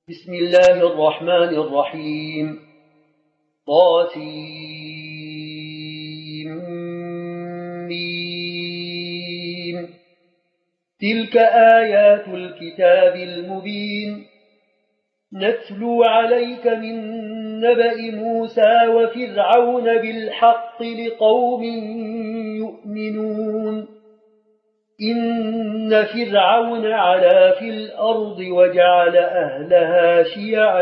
بسم الله الرحمن الرحيم. طاسيم. تلك آيات الكتاب المبين نتلو عليك من نبأ موسى وفرعون بالحق لقوم يؤمنون. إن فرعون علا في الأرض وجعل أهلها شيعا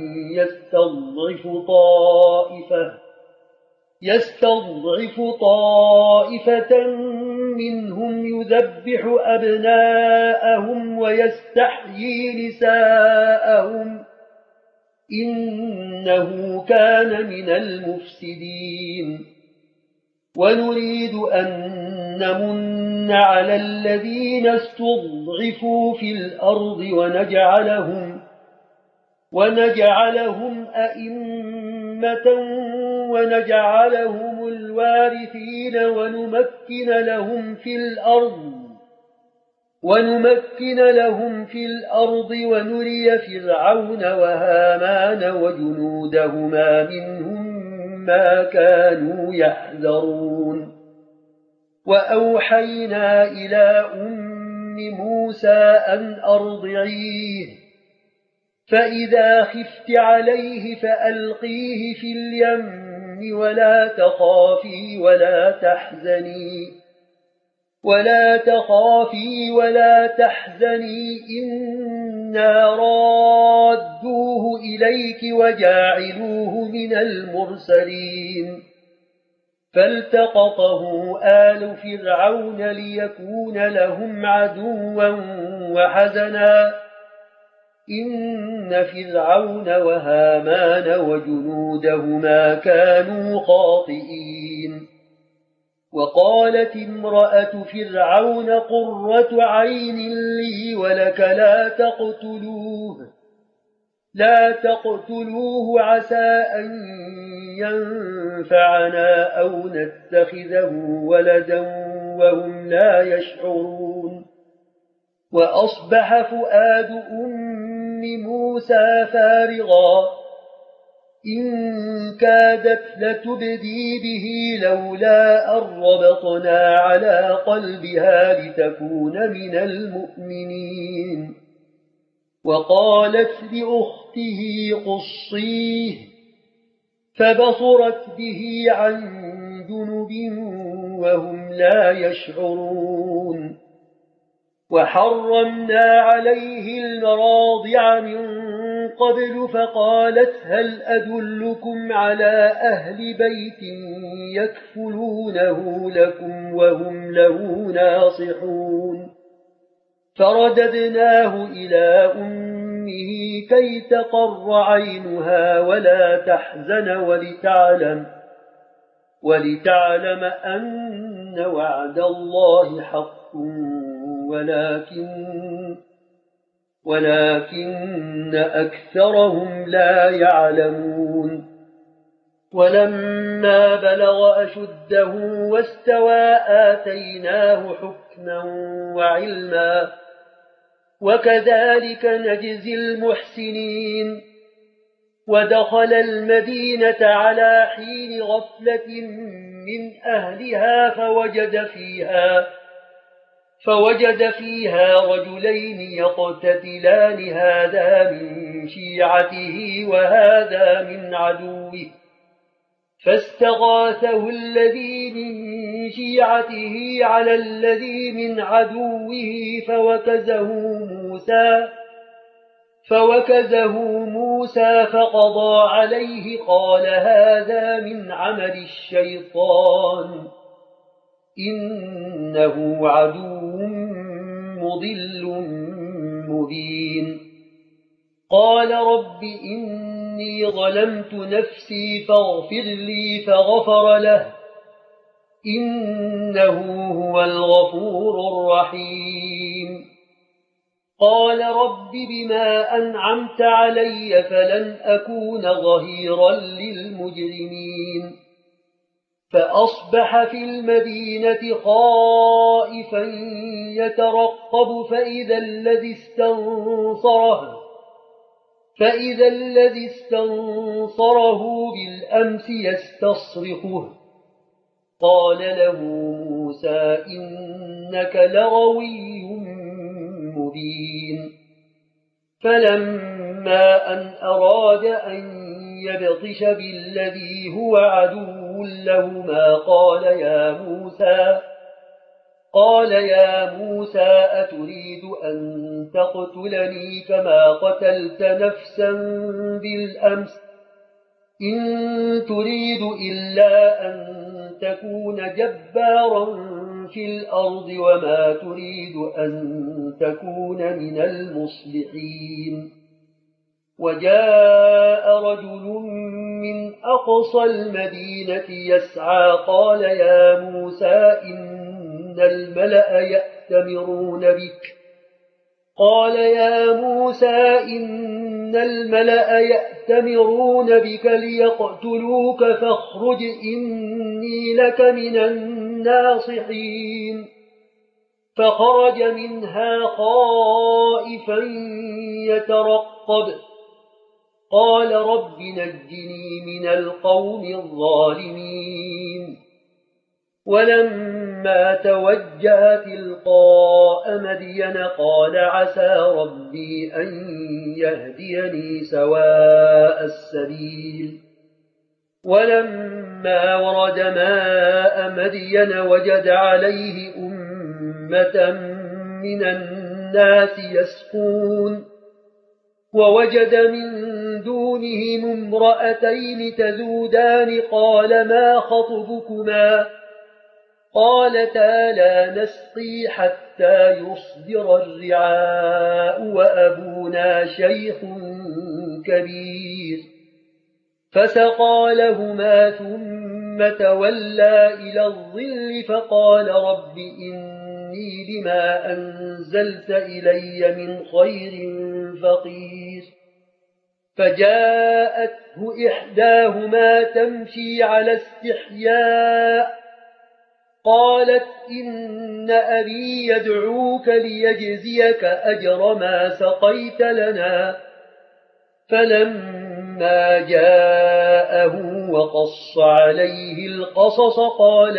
يستضعف طائفة منهم يذبح أبناءهم ويستحيي نساءهم إنه كان من المفسدين. ونريد أن نمن على الذين استضعفوا في الأرض ونجعلهم أئمة ونجعلهم الوارثين ونمكن لهم في الأرض ونري فرعون وهامان وجنودهما منهم ما كانوا يحذرون. وأوحينا إلى أم موسى أن أرضعيه فإذا خفت عليه فألقيه في اليم ولا تخافي ولا تحزني إنا رادوه إليك وجاعلوه من المرسلين. فالتقطه آل فرعون ليكون لهم عدوا وحزنا إن فرعون وهامان وجنودهما كانوا خاطئين. وقالت امرأة فرعون قرة عين لي ولك لا تقتلوه عسى أن ينفعنا أو نتخذه ولدا وهم لا يشعرون. وأصبح فؤاد أم موسى فارغا إن كادت لتبدي به لولا أن ربطنا على قلبها لتكون من المؤمنين. وقالت لأخته قصيه فبصرت به عن جنب وهم لا يشعرون. وحرمنا عليه المراضع من قبل فقالت هل أدلكم على أهل بيت يكفلونه لكم وهم له ناصحون. فرددناه إلى أمه كي تقر عينها ولا تحزن ولتعلم أن وعد الله حق ولكن أكثرهم لا يعلمون. ولما بلغ أشده واستوى آتيناه حكما وعلما وكذلك نجزي المحسنين. ودخل المدينة على حين غفلة من أهلها فوجد فيها رجلين يقتتلان هذا من شيعته وهذا من عدوه فاستغاثه الذي من شيعته على الذي من عدوه فوكزه موسى فقضى عليه قال هذا من عمل الشيطان إنه عدو مضل مبين. قال رب إني ظلمت نفسي فاغفر لي فغفر له إنه هو الغفور الرحيم. قال رب بما أنعمت علي فلن أكون ظهيرا للمجرمين. فأصبح في المدينة خائفا يترقب فإذا الذي استنصره فإذا الذي استنصره بالأمس يستصرخه قال له موسى إنك لغوي مبين. فلما أن أراد أن يبطش بالذي هو عدو لهما قال يا موسى أتريد أن تقتلني كما قتلت نفسا بالأمس إن تريد إلا أن تكون جبارا في الأرض وما تريد أن تكون من المصلحين. وجاء رجل من أقصى المدينة يسعى قال يا موسى إن الملأ يأتمرون بك ليقتلوك فاخرج إني لك من الناصحين. فخرج منها خائفا يترقب قال رب نجني من القوم الظالمين. ولما توجه تلقاء مدين قال عسى ربي أن يهديني سواء السبيل. ولما ورد ماء مدين وجد عليه أمة من الناس يسقون ووجد من دونهم امرأتين تذودان قال ما خطبكما قالتا لا نسقي حتى يصدر الرعاء وأبونا شيخ كبير. فسقى لهما ثم تولى إلى الظل فقال رب إني لما أنزلت إلي من خير فقير. فجاءته إحداهما تمشي على استحياء قالت إن أبي يدعوك ليجزيك أجر ما سقيت لنا. فلما جاءه وقص عليه القصص قال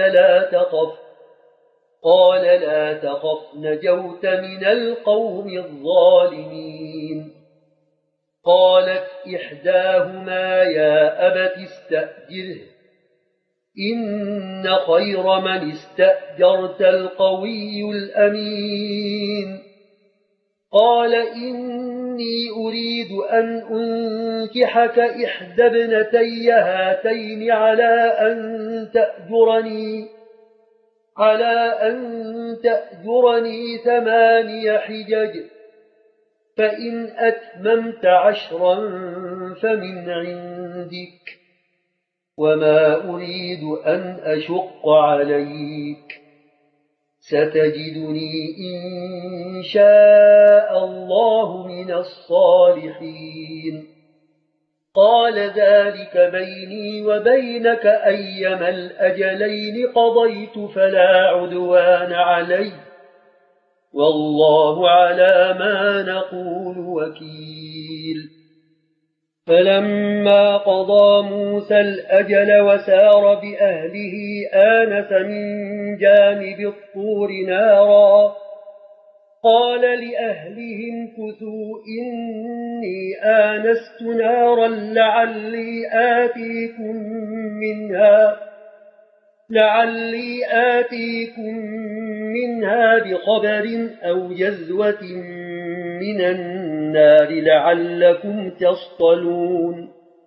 لا تخف نجوت من القوم الظالمين. قالت إحداهما يا أبت استأجره إن خير من استأجرت القوي الأمين. قال إني أريد أن أنكحك إحدى ابنتي هاتين على أن تأجرني 8 حجج فإن أتممت 10 فمن عندك وما أريد أن أشق عليك ستجدني إن شاء الله من الصالحين. قال ذلك بيني وبينك أيما الأجلين قضيت فلا عدوان علي والله على ما نقول وكيل. فلما قضى موسى الأجل وسار بأهله آنس من جانب الطور نارا قال لأهلهم كثوا إني آنست نارا لعلي آتيكم منها بخبر أو جذوة من النار لعلكم تصطلون.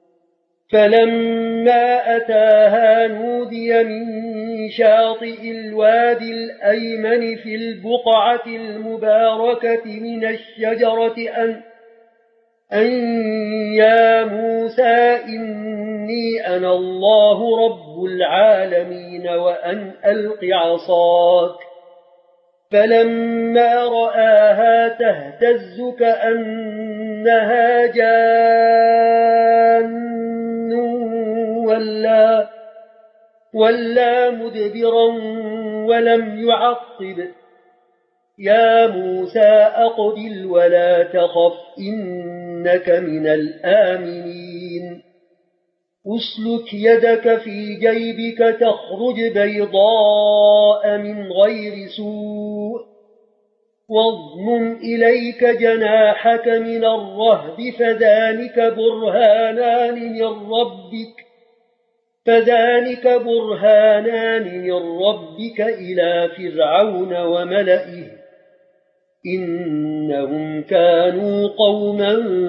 فلما أتاها نودي من شاطئ الوادي الأيمن في البقعة المباركة من الشجرة أن يا موسى إني أنا الله رب العالمين وأن ألق عصاك. فلما رآها تهتز كأنها جان ولا مدبرا ولم يعقب. يا موسى أقبل ولا تخف إنك من الآمنين أسلك يدك في جيبك تخرج بيضاء من غير سوء واضمم إليك جناحك من الرهب فذلك برهانان من ربك إلى فرعون وملئه إنهم كانوا قوما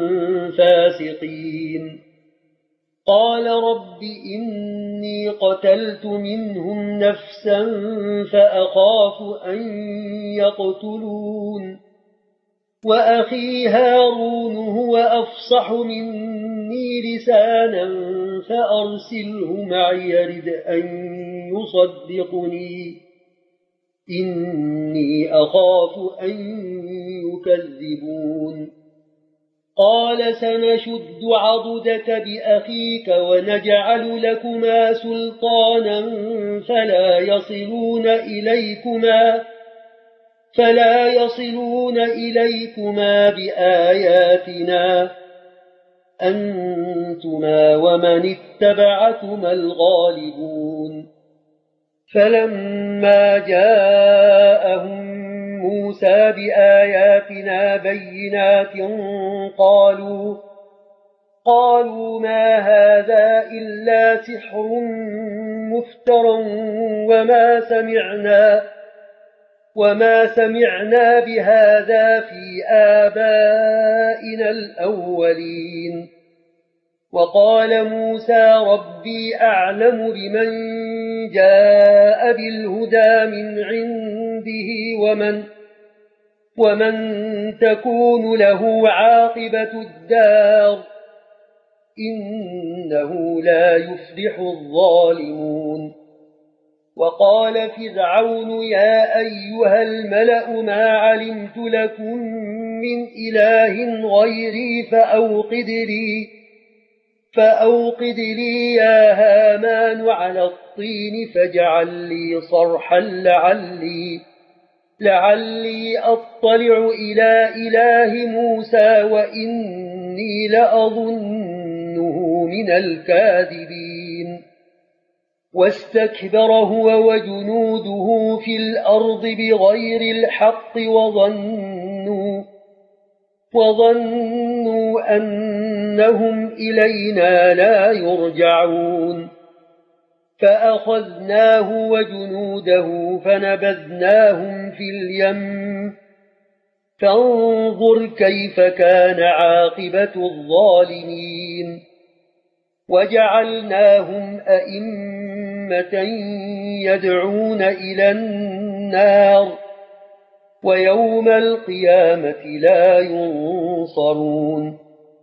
فاسقين قال رب إني قتلت منهم نفسا فأخاف أن يقتلون وأخي هارون هو أفصح مني لسانا فأرسله معي يرد أن يصدقني إني أخاف أن يكذبون قال سنشد عضدك بأخيك ونجعل لكما سلطانا فلا يصلون إليكما بآياتنا أنتما ومن اتبعكما الغالبون فلما جاءهم موسى بآياتنا بينات قالوا ما هذا إلا سحر مفترى وما سمعنا بهذا في آبائنا الأولين وقال موسى ربي أعلم بمن جاء بالهدى من عنده ومن تكون له عاقبة الدار إنه لا يفلح الظالمون وقال فرعون يا أيها الملأ ما علمت لكم من إله غيري فأوقد لي يا هامان على الطين فاجعل لي صرحا لعلي أطلع إلى إله موسى وإني لأظنه من الكاذبين واستكبر هو وجنوده في الأرض بغير الحق وظنوا أنهم إلينا لا يرجعون فأخذناه وجنوده فنبذناهم في اليم فانظر كيف كان عاقبة الظالمين وجعلناهم أئمة يدعون إلى النار ويوم القيامة لا ينصرون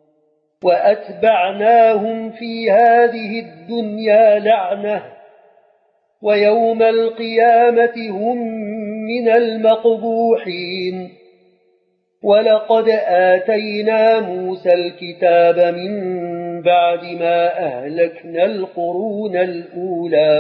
وأتبعناهم في هذه الدنيا لعنة ويوم القيامة هم من المقبوحين ولقد آتينا موسى الكتاب من بعد ما أهلكنا القرون الأولى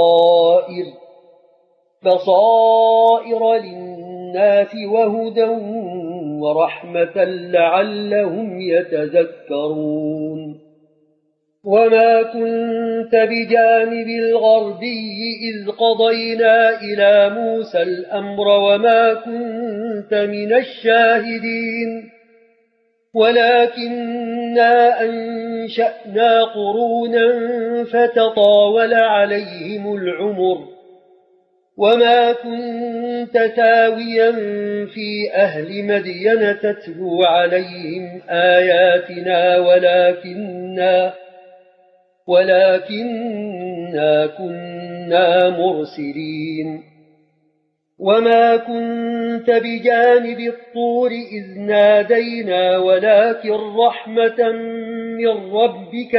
بصائر للناس وهدى ورحمة لعلهم يتذكرون وما كنت بجانب الغربي إذ قضينا إلى موسى الأمر وما كنت من الشاهدين ولكننا أنشأنا قرونا فتطاول عليهم العمر وما كنت ثاويا في أهل مدين تتلو عليهم آياتنا ولكننا كنا مرسلين وما كنت بجانب الطور إذ نادينا ولكن رحمة من ربك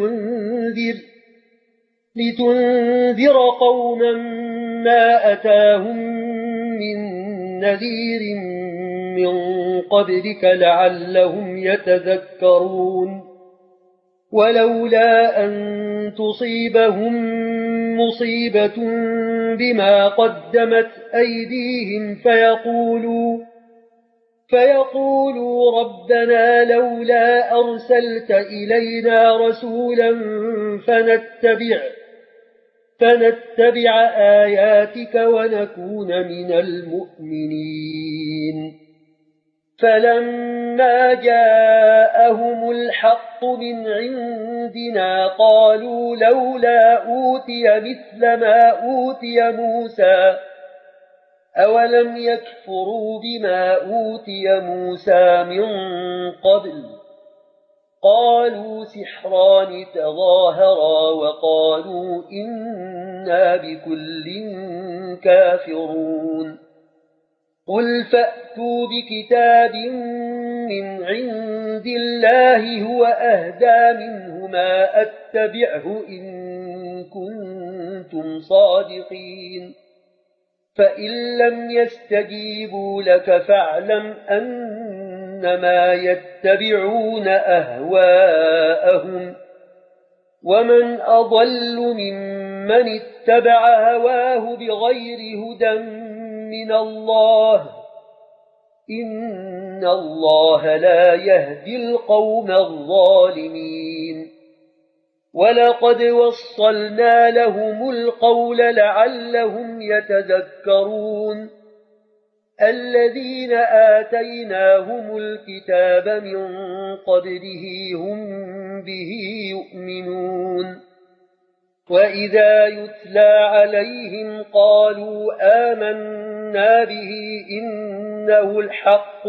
لتنذر قوما ما أتاهم من نذير من قبلك لعلهم يتذكرون ولولا أن تصيبهم مصيبة بما قدمت أيديهم فيقولوا ربنا لولا أرسلت إلينا رسولا فنتبع آياتك ونكون من المؤمنين. فلما جاءهم الحق من عندنا قالوا لولا أوتي مثل ما أوتي موسى أولم يكفروا بما أوتي موسى من قبل قالوا سحران تظاهرا وقالوا إنا بكل كافرون. قل فأتوا بكتاب من عند الله هو أهدى منهما أتبعه إن كنتم صادقين. فإن لم يستجيبوا لك فاعلم أنما يتبعون أهواءهم ومن أضل ممن اتبع هواه بغير هدى من الله إن الله لا يهدي القوم الظالمين. ولقد وصلنا لهم القول لعلهم يتذكرون. الذين آتيناهم الكتاب من قبله هم به يؤمنون. وإذا يتلى عليهم قالوا آمنا به إنه الحق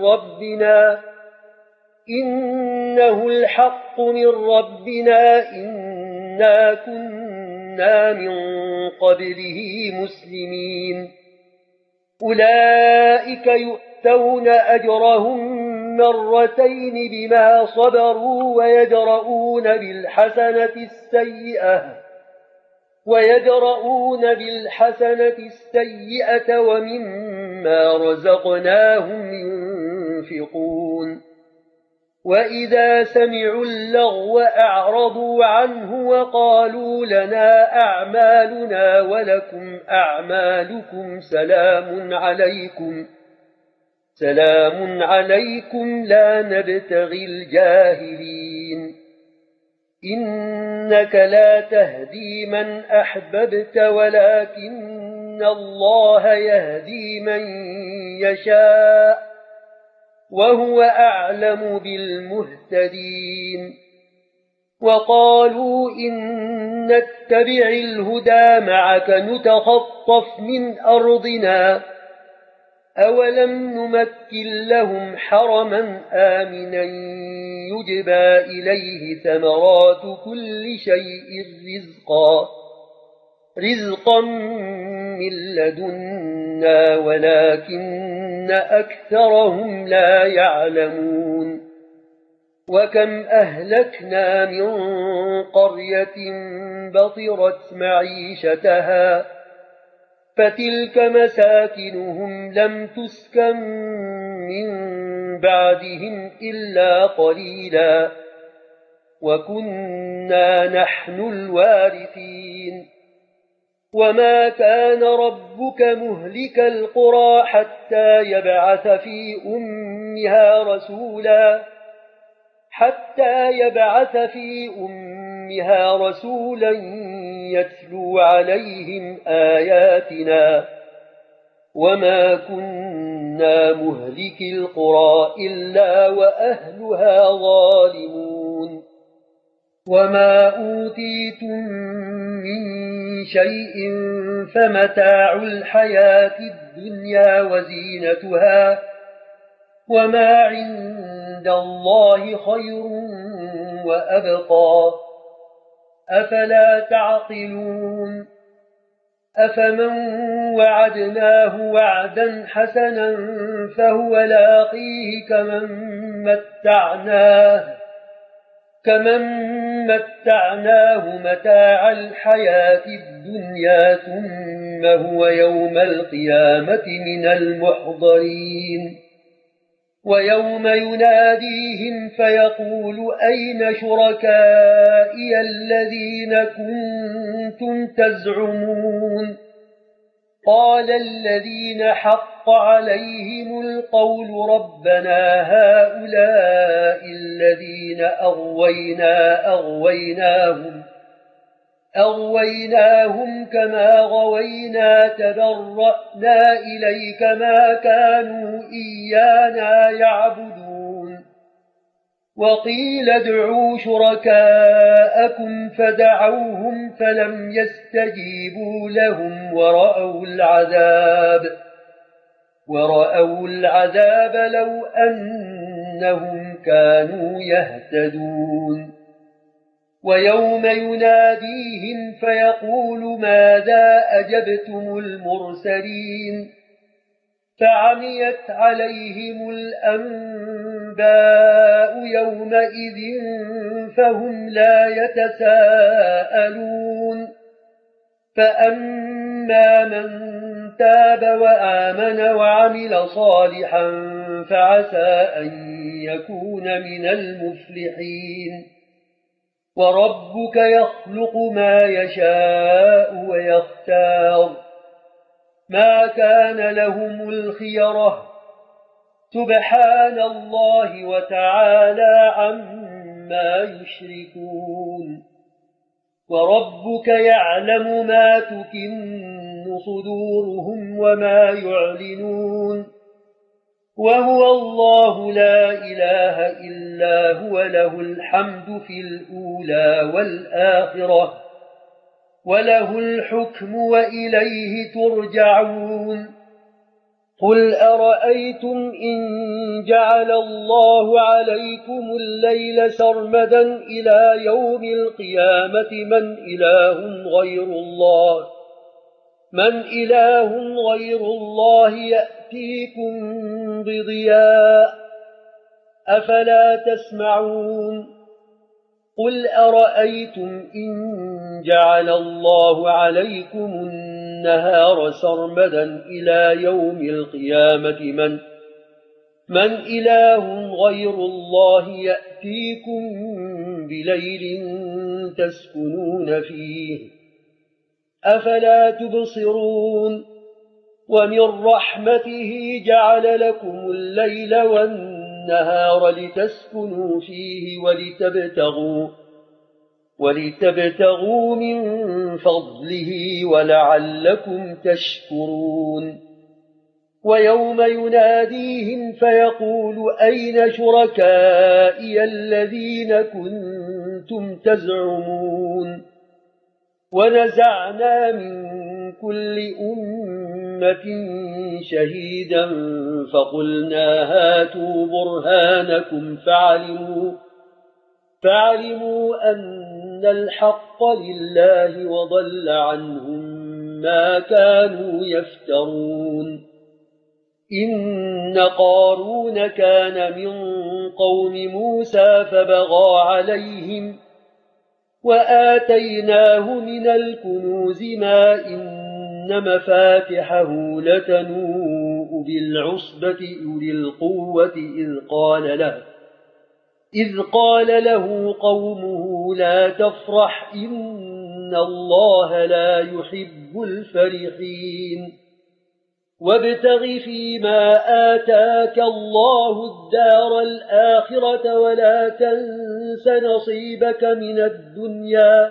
من ربنا إنا كنا من قبله مسلمين. أولئك يؤتون أجرهم مرتين بما صبروا ويدرؤون بالحسنة السيئة ومما رزقناهم ينفقون. وإذا سمعوا اللغو أعرضوا عنه وقالوا لنا أعمالنا ولكم أعمالكم سلام عليكم لا نبتغي الجاهلين. إنك لا تهدي من أحببت ولكن الله يهدي من يشاء وهو أعلم بالمهتدين. وقالوا إن نتبع الهدى معك نتخطف من أرضنا أولم نمكن لهم حرما آمنا يجبى إليه ثمرات كل شيء رزقا من لدنا ولكن أكثرهم لا يعلمون. وكم أهلكنا من قرية بطرت معيشتها فتلك مساكنهم لم تسكن من بعدهم إلا قليلا وكنا نحن الوارثين. وما كان ربك مهلك القرى حتى يبعث في أمها رسولا يتلو عليهم آياتنا وما كنا مهلك القرى إلا وأهلها ظالمون. وما أوتيتم من شيء فمتاع الحياة الدنيا وزينتها وما عند الله خير وأبقى أفلا تعقلون. أفمن وعدناه وعدا حسنا فهو لاقيه كمن متعناه متاع الحياة الدنيا ثم هو يوم القيامة من المحضرين. ويوم يناديهم فيقول أين شركائي الذين كنتم تزعمون قال الذين حق عليهم القول ربنا هؤلاء الذين أغويناهم كما غوينا تبرأنا إليك ما كانوا إيانا يعبدون وقيل ادعوا شركاءكم فدعوهم فلم يستجيبوا لهم ورأوا العذاب لو أنهم كانوا يهتدون ويوم يناديهم فيقول ماذا أجبتم المرسلين فعميت عليهم الأنباء يومئذ فهم لا يتساءلون فأما من تاب وآمن وعمل صالحا فعسى أن يكون من المفلحين وربك يخلق ما يشاء ويختار ما كان لهم الخيرة سبحان الله وتعالى عما يشركون وربك يعلم ما تكن صدورهم وما يعلنون وهو الله لا إله إلا هو له الحمد في الأولى والآخرة وله الحكم وإليه ترجعون قل أرأيتم إن جعل الله عليكم الليل سرمدا إلى يوم القيامة من إله غير الله يأتيكم بضياء أفلا تسمعون قل أرأيتم إن جعل الله عليكم النهار سرمدا إلى يوم القيامة من إله غير الله يأتيكم بليل تسكنون فيه أفلا تبصرون ومن رحمته جعل لكم الليل والنهار لتسكنوا فيه ولتبتغوا من فضله ولعلكم تشكرون ويوم يناديهم فيقول أين شركائي الذين كنتم تزعمون ونزعنا من كل أمة شهيدا فقلنا هاتوا برهانكم فعلموا أن الحق لله وضل عنهم ما كانوا يفترون إن قارون كان من قوم موسى فبغى عليهم وآتيناه من الكنوز ما إن مفاتحه لتنوء بالعصبة أولي القوة إذ قال له قومه لا تفرح إن الله لا يحب الفرحين وابتغ فيما آتاك الله الدار الآخرة ولا تنس نصيبك من الدنيا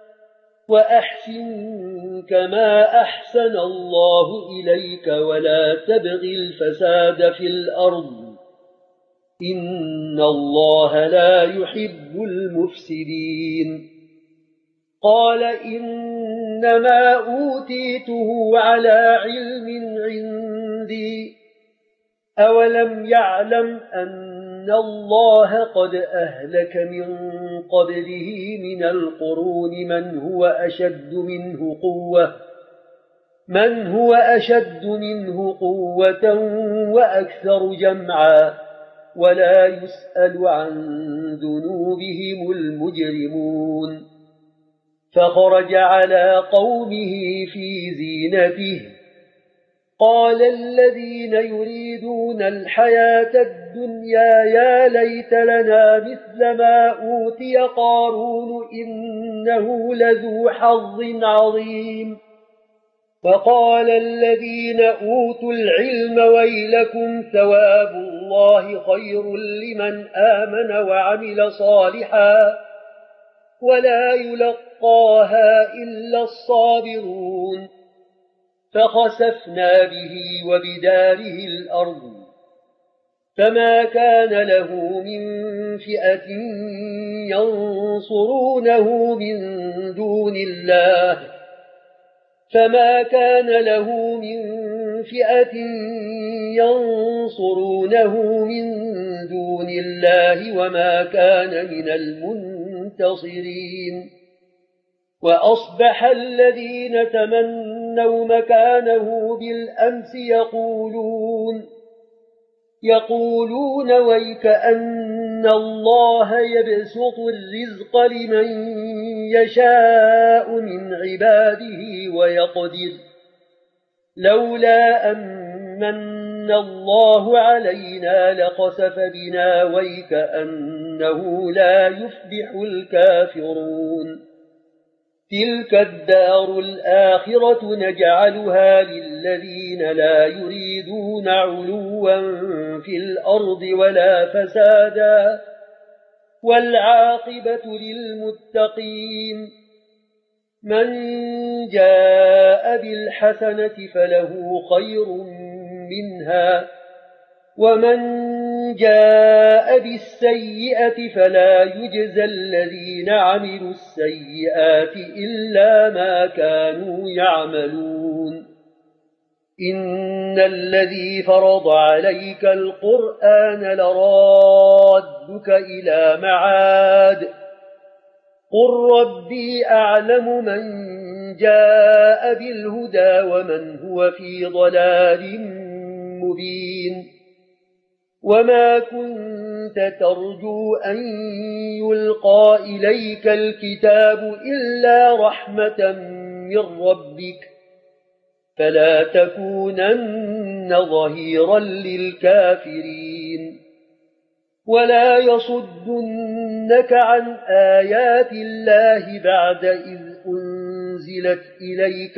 وأحسن كما أحسن الله إليك ولا تبغ الفساد في الأرض إن الله لا يحب المفسدين قال إنما أوتيته على علم عندي أولم يعلم أن الله قد أهلك من قبله من القرون من هو أشد منه قوة وأكثر جمعا ولا يسأل عن ذنوبهم المجرمون فخرج على قومه في زينته قال الذين يريدون الحياة الدنيا يا ليت لنا مثل ما أوتي قارون إنه لذو حظ عظيم وقال الذين أوتوا العلم ويلكم ثواب الله خير لمن آمن وعمل صالحا ولا يلقاها إلا الصابرون فخسفنا به وبداره الأرض فما كان له من فئة ينصرونه من دون الله وما كان من المنتصرين وأصبح الذين تمنوا مكانه بالأمس يقولون ويكأن الله يبسط الرزق لمن يشاء من عباده ويقدر لولا أمن الله علينا لخسف بنا ويكأنه لا يفلح الكافرون تلك الدار الآخرة نجعلها للذين لا يريدون علوا في الأرض ولا فسادا والعاقبة للمتقين من جاء بالحسنة فله خير منها ومن جاء بالسيئة فلا يجزى الذين عملوا السيئات إلا ما كانوا يعملون إن الذي فرض عليك القرآن لرادك إلى معاد قل ربي أعلم من جاء بالهدى ومن هو في ضلال مبين وما كنت ترجو أن يلقى إليك الكتاب إلا رحمة من ربك فلا تكونن ظهيرا للكافرين ولا يصدنك عن آيات الله بعد إذ أنزلت إليك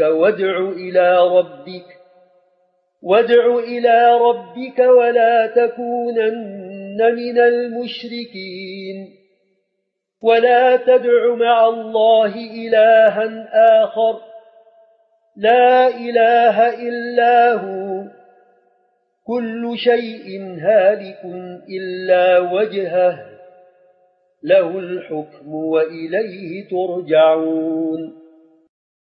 وادع إلى ربك ولا تكونن من المشركين ولا تدع مع الله إلها آخر لا إله إلا هو كل شيء هالك إلا وجهه له الحكم وإليه ترجعون